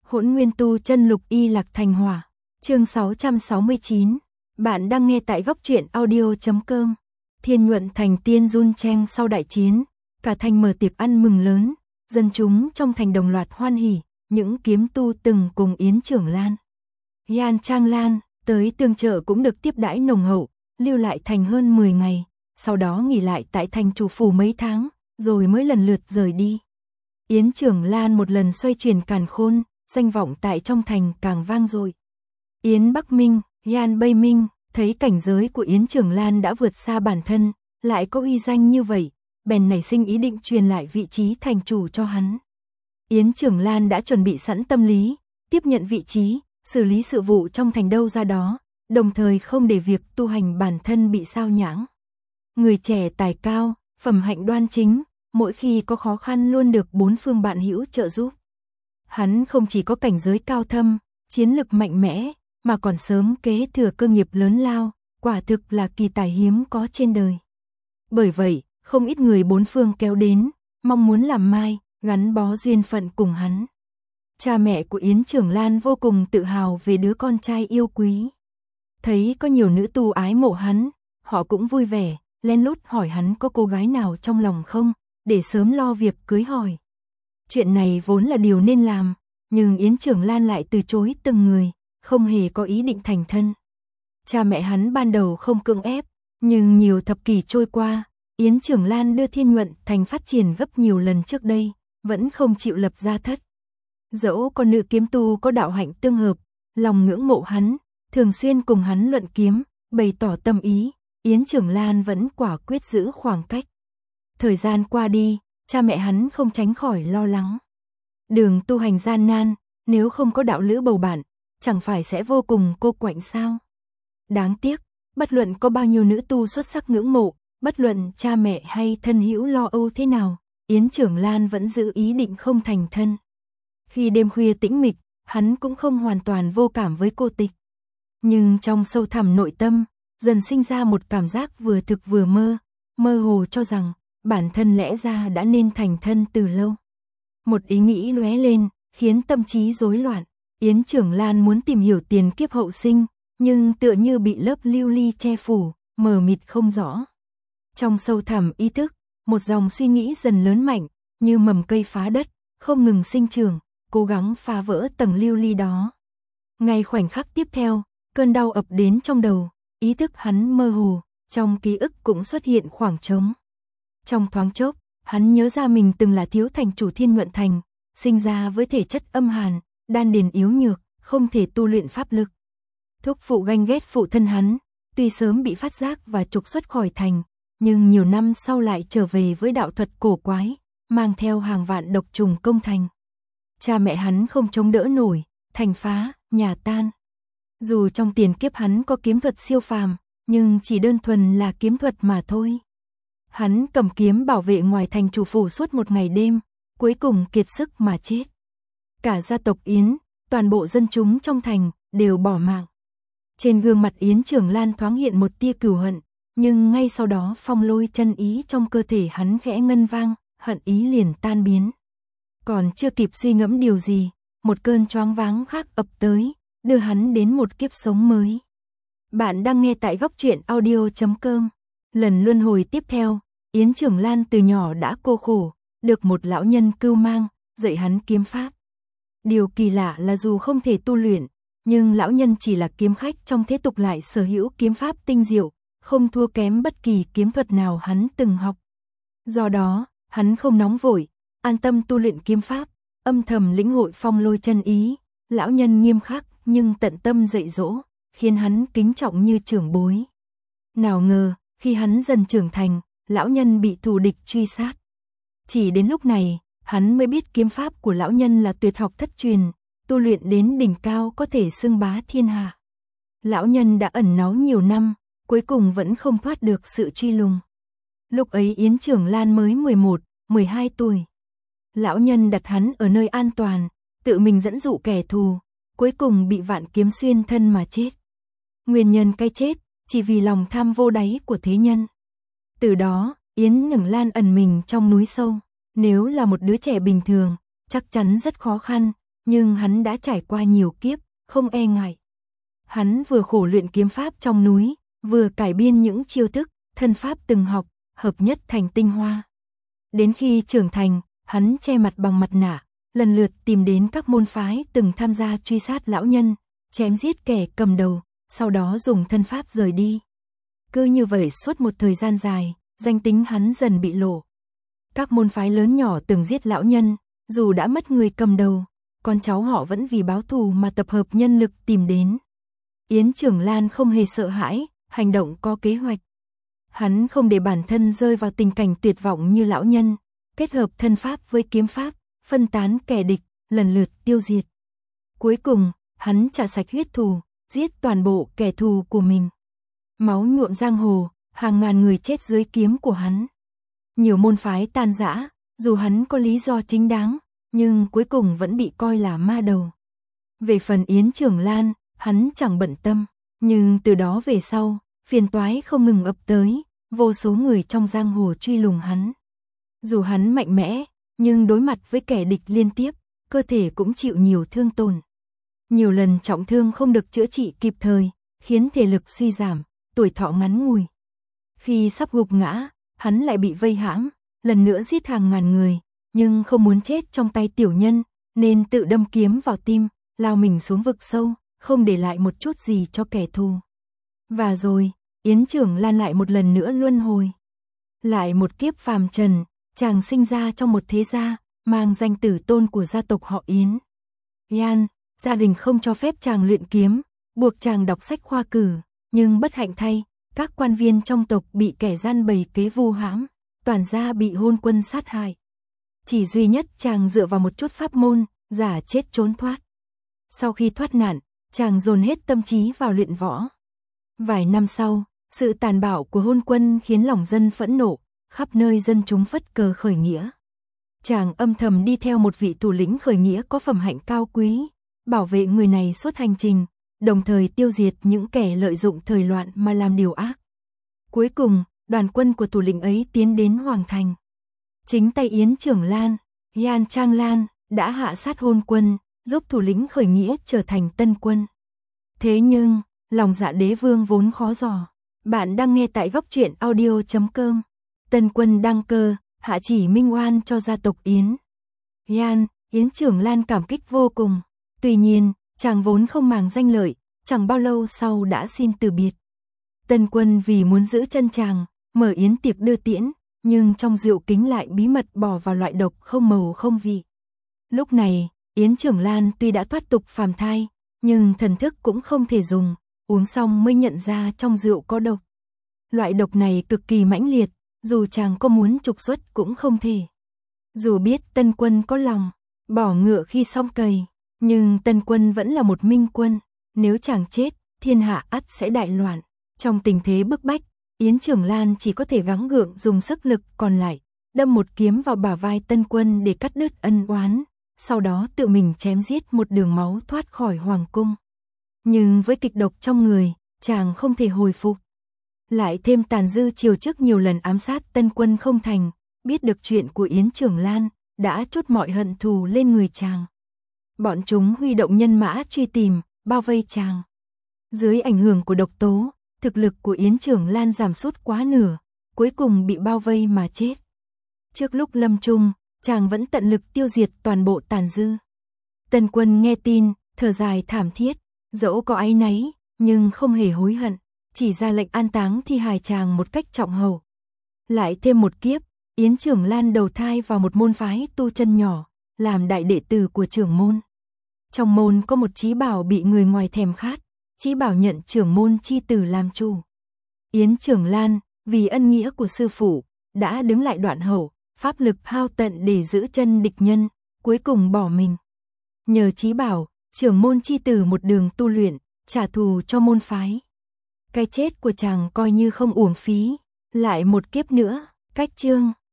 Hỗn Nguyên Tu Chân Lục Y Lạc Thành Hỏa, chương 669. Bạn đang nghe tại góc truyện audio.com. Thiên Nhuận Thành tiên run cheng sau đại chiến, cả thành mở tiệc ăn mừng lớn, dân chúng trong thành đồng loạt hoan hỉ, những kiếm tu từng cùng Yến Trưởng Lan, Yan Trang Lan tới tương trợ cũng được tiếp đãi nồng hậu, lưu lại thành hơn 10 ngày, sau đó nghỉ lại tại thành chủ phủ mấy tháng, rồi mới lần lượt rời đi. Yến Trưởng Lan một lần xoay chuyển càn khôn, danh vọng tại trong thành càng vang dội. Yến Bắc Minh, Yan Bay Minh thấy cảnh giới của Yến Trưởng Lan đã vượt xa bản thân, lại có uy danh như vậy, bèn nảy sinh ý định truyền lại vị trí thành chủ cho hắn. Yến Trưởng Lan đã chuẩn bị sẵn tâm lý, tiếp nhận vị trí, xử lý sự vụ trong thành đâu ra đó, đồng thời không để việc tu hành bản thân bị sao nhãng. Người trẻ tài cao, phẩm hạnh đoan chính, mỗi khi có khó khăn luôn được bốn phương bạn hữu trợ giúp. Hắn không chỉ có cảnh giới cao thâm, chiến lực mạnh mẽ, mà còn sớm kế thừa cơ nghiệp lớn lao, quả thực là kỳ tài hiếm có trên đời. Bởi vậy, không ít người bốn phương kéo đến, mong muốn làm mai, gắn bó duyên phận cùng hắn. Cha mẹ của Yến Trưởng Lan vô cùng tự hào về đứa con trai yêu quý. Thấy có nhiều nữ tu ái mộ hắn, họ cũng vui vẻ, lén lút hỏi hắn có cô gái nào trong lòng không, để sớm lo việc cưới hỏi. Chuyện này vốn là điều nên làm, nhưng Yến Trưởng Lan lại từ chối từng người, không hề có ý định thành thân. Cha mẹ hắn ban đầu không cưỡng ép, nhưng nhiều thập kỷ trôi qua, Yến Trưởng Lan đưa Thiên Nhuận Thành phát triển gấp nhiều lần trước đây, vẫn không chịu lập gia thất. Dẫu con nữ kiếm tu có đạo hạnh tương hợp, lòng ngưỡng mộ hắn, thường xuyên cùng hắn luận kiếm, bày tỏ tâm ý, Yến Trưởng Lan vẫn quả quyết giữ khoảng cách. Thời gian qua đi, cha mẹ hắn không tránh khỏi lo lắng. Đường tu hành gian nan, nếu không có đạo lữ bầu bạn, chẳng phải sẽ vô cùng cô quạnh sao? Đáng tiếc, bất luận có bao nhiêu nữ tu xuất sắc ngưỡng mộ, bất luận cha mẹ hay thân hữu lo âu thế nào, Yến Trưởng Lan vẫn giữ ý định không thành thân. Khi đêm khuya tĩnh mịch, hắn cũng không hoàn toàn vô cảm với cô tịch. Nhưng trong sâu thẳm nội tâm, dần sinh ra một cảm giác vừa thực vừa mơ, mơ hồ cho rằng bản thân lẽ ra đã nên thành thân từ lâu. Một ý nghĩ lóe lên, khiến tâm trí rối loạn. Yến Trưởng Lan muốn tìm hiểu tiền kiếp hậu sinh, nhưng tựa như bị lớp lưu ly che phủ, mờ mịt không rõ. Trong sâu thẳm ý thức, một dòng suy nghĩ dần lớn mạnh, như mầm cây phá đất, không ngừng sinh trưởng, cố gắng phá vỡ tầng lưu ly đó. Ngay khoảnh khắc tiếp theo, cơn đau ập đến trong đầu, ý thức hắn mơ hồ, trong ký ức cũng xuất hiện khoảng trống. Trong thoáng chốc, hắn nhớ ra mình từng là thiếu thành chủ Thiên Nhuận Thành, sinh ra với thể chất âm hàn, đan điền yếu nhược, không thể tu luyện pháp lực. Thúc phụ ganh ghét phụ thân hắn, tuy sớm bị phát giác và trục xuất khỏi thành, nhưng nhiều năm sau lại trở về với đạo thuật cổ quái, mang theo hàng vạn độc trùng công thành. Cha mẹ hắn không chống đỡ nổi, thành phá, nhà tan. Dù trong tiền kiếp hắn có kiếm thuật siêu phàm, nhưng chỉ đơn thuần là kiếm thuật mà thôi. Hắn cầm kiếm bảo vệ ngoài thành chủ phủ suốt một ngày đêm, cuối cùng kiệt sức mà chết. Cả gia tộc Yến, toàn bộ dân chúng trong thành, đều bỏ mạng. Trên gương mặt Yến Trưởng Lan thoáng hiện một tia cừu hận, nhưng ngay sau đó phong lôi chân ý trong cơ thể hắn khẽ ngân vang, hận ý liền tan biến. Còn chưa kịp suy ngẫm điều gì, một cơn choáng váng khác ập tới, đưa hắn đến một kiếp sống mới. Bạn đang nghe tại góc truyện audio.com. Lần luân hồi tiếp theo, Yến Trưởng Lan từ nhỏ đã cô khổ, được một lão nhân cưu mang, dạy hắn kiếm pháp. Điều kỳ lạ là dù không thể tu luyện, nhưng lão nhân chỉ là kiếm khách trong thế tục lại sở hữu kiếm pháp tinh diệu, không thua kém bất kỳ kiếm thuật nào hắn từng học. Do đó, hắn không nóng vội, an tâm tu luyện kiếm pháp, âm thầm lĩnh hội phong lôi chân ý. Lão nhân nghiêm khắc nhưng tận tâm dạy dỗ, khiến hắn kính trọng như trưởng bối. Nào ngờ, khi hắn dần trưởng thành, lão nhân bị thù địch truy sát. Chỉ đến lúc này, hắn mới biết kiếm pháp của lão nhân là tuyệt học thất truyền, tu luyện đến đỉnh cao có thể xưng bá thiên hạ. Lão nhân đã ẩn náu nhiều năm, cuối cùng vẫn không thoát được sự truy lùng. Lúc ấy Yến Trưởng Lan mới 11, 12 tuổi. Lão nhân đặt hắn ở nơi an toàn, tự mình dẫn dụ kẻ thù, cuối cùng bị vạn kiếm xuyên thân mà chết. Nguyên nhân cái chết, chỉ vì lòng tham vô đáy của thế nhân. Từ đó, Yến Trưởng Lan ẩn mình trong núi sâu. Nếu là một đứa trẻ bình thường, chắc chắn rất khó khăn, nhưng hắn đã trải qua nhiều kiếp, không e ngại. Hắn vừa khổ luyện kiếm pháp trong núi, vừa cải biên những chiêu thức, thân pháp từng học, hợp nhất thành tinh hoa. Đến khi trưởng thành, hắn che mặt bằng mặt nạ, lần lượt tìm đến các môn phái từng tham gia truy sát lão nhân, chém giết kẻ cầm đầu, sau đó dùng thân pháp rời đi. Cứ như vậy suốt một thời gian dài, danh tính hắn dần bị lộ. Các môn phái lớn nhỏ từng giết lão nhân, dù đã mất người cầm đầu, con cháu họ vẫn vì báo thù mà tập hợp nhân lực tìm đến. Yến Trưởng Lan không hề sợ hãi, hành động có kế hoạch. Hắn không để bản thân rơi vào tình cảnh tuyệt vọng như lão nhân, kết hợp thân pháp với kiếm pháp, phân tán kẻ địch, lần lượt tiêu diệt. Cuối cùng, hắn trả sạch huyết thù, giết toàn bộ kẻ thù của mình. Máu nhuộm giang hồ, hàng ngàn người chết dưới kiếm của hắn. Nhiều môn phái tan rã, dù hắn có lý do chính đáng, nhưng cuối cùng vẫn bị coi là ma đầu. Về phần Yến Trưởng Lan, hắn chẳng bận tâm, nhưng từ đó về sau, phiền toái không ngừng ập tới, vô số người trong giang hồ truy lùng hắn. Dù hắn mạnh mẽ, nhưng đối mặt với kẻ địch liên tiếp, cơ thể cũng chịu nhiều thương tổn. Nhiều lần trọng thương không được chữa trị kịp thời, khiến thể lực suy giảm, tuổi thọ ngắn ngủi. Khi sắp gục ngã, hắn lại bị vây hãm, lần nữa giết hàng ngàn người, nhưng không muốn chết trong tay tiểu nhân, nên tự đâm kiếm vào tim, lao mình xuống vực sâu, không để lại một chút gì cho kẻ thù. Và rồi, Yến Trưởng Lan lại một lần nữa luân hồi. Lại một kiếp phàm trần, chàng sinh ra trong một thế gia, mang danh tử tôn của gia tộc họ Yến. Yan, gia đình không cho phép chàng luyện kiếm, buộc chàng đọc sách khoa cử, nhưng bất hạnh thay, các quan viên trong tộc bị kẻ gian bày kế vu hãm, toàn gia bị hôn quân sát hại. Chỉ duy nhất chàng dựa vào một chút pháp môn, giả chết trốn thoát. Sau khi thoát nạn, chàng dồn hết tâm trí vào luyện võ. Vài năm sau, sự tàn bạo của hôn quân khiến lòng dân phẫn nộ, khắp nơi dân chúng phất cờ khởi nghĩa. Chàng âm thầm đi theo một vị thủ lĩnh khởi nghĩa có phẩm hạnh cao quý, bảo vệ người này suốt hành trình, đồng thời tiêu diệt những kẻ lợi dụng thời loạn mà làm điều ác. Cuối cùng, đoàn quân của thủ lĩnh ấy tiến đến Hoàng Thành. Chính tay Yến Trưởng Lan, Yan Trang Lan, đã hạ sát hôn quân, giúp thủ lĩnh khởi nghĩa trở thành tân quân. Thế nhưng, lòng dạ đế vương vốn khó dò. Bạn đang nghe tại góc truyện audio.com. Tân quân đăng cơ, hạ chỉ minh oan cho gia tộc Yến. Yến Trưởng Lan cảm kích vô cùng. Tuy nhiên, chàng vốn không màng danh lợi, chẳng bao lâu sau đã xin từ biệt. Tân quân vì muốn giữ chân chàng, mở yến tiệc đưa tiễn, nhưng trong rượu kính lại bí mật bỏ vào loại độc không màu không vị. Lúc này, Yến Trưởng Lan tuy đã thoát tục phàm thai, nhưng thần thức cũng không thể dùng, uống xong mới nhận ra trong rượu có độc. Loại độc này cực kỳ mãnh liệt, dù chàng có muốn trục xuất cũng không thể. Dù biết tân quân có lòng, bỏ ngựa khi xong cày, nhưng tân quân vẫn là một minh quân, nếu chàng chết, thiên hạ ắt sẽ đại loạn. Trong tình thế bức bách, Yến Trưởng Lan chỉ có thể gắng gượng dùng sức lực còn lại, đâm một kiếm vào bả vai tân quân để cắt đứt ân oán, sau đó tự mình chém giết một đường máu thoát khỏi hoàng cung. Nhưng với kịch độc trong người, chàng không thể hồi phục. Lại thêm tàn dư chiều trước nhiều lần ám sát tân quân không thành, biết được chuyện của Yến Trưởng Lan, đã trút mọi hận thù lên người chàng. Bọn chúng huy động nhân mã truy tìm, bao vây chàng. Dưới ảnh hưởng của độc tố, thực lực của Yến Trưởng Lan giảm sút quá nửa, cuối cùng bị bao vây mà chết. Trước lúc lâm chung, chàng vẫn tận lực tiêu diệt toàn bộ tàn dư. Tân quân nghe tin, thở dài thảm thiết, dẫu có áy náy, nhưng không hề hối hận, chỉ ra lệnh an táng thi hài chàng một cách trọng hậu. Lại thêm một kiếp, Yến Trưởng Lan đầu thai vào một môn phái tu chân nhỏ, làm đại đệ tử của trưởng môn. Trong môn có một chí bảo bị người ngoài thèm khát, chí bảo nhận trưởng môn chi tử làm chủ. Yến Trưởng Lan, vì ân nghĩa của sư phụ, đã đứng lại đoạn hậu, pháp lực hao tận để giữ chân địch nhân, cuối cùng bỏ mình. Nhờ chí bảo, trưởng môn chi tử một đường tu luyện, trả thù cho môn phái. Cái chết của chàng coi như không uổng phí, lại một kiếp nữa, cách chương.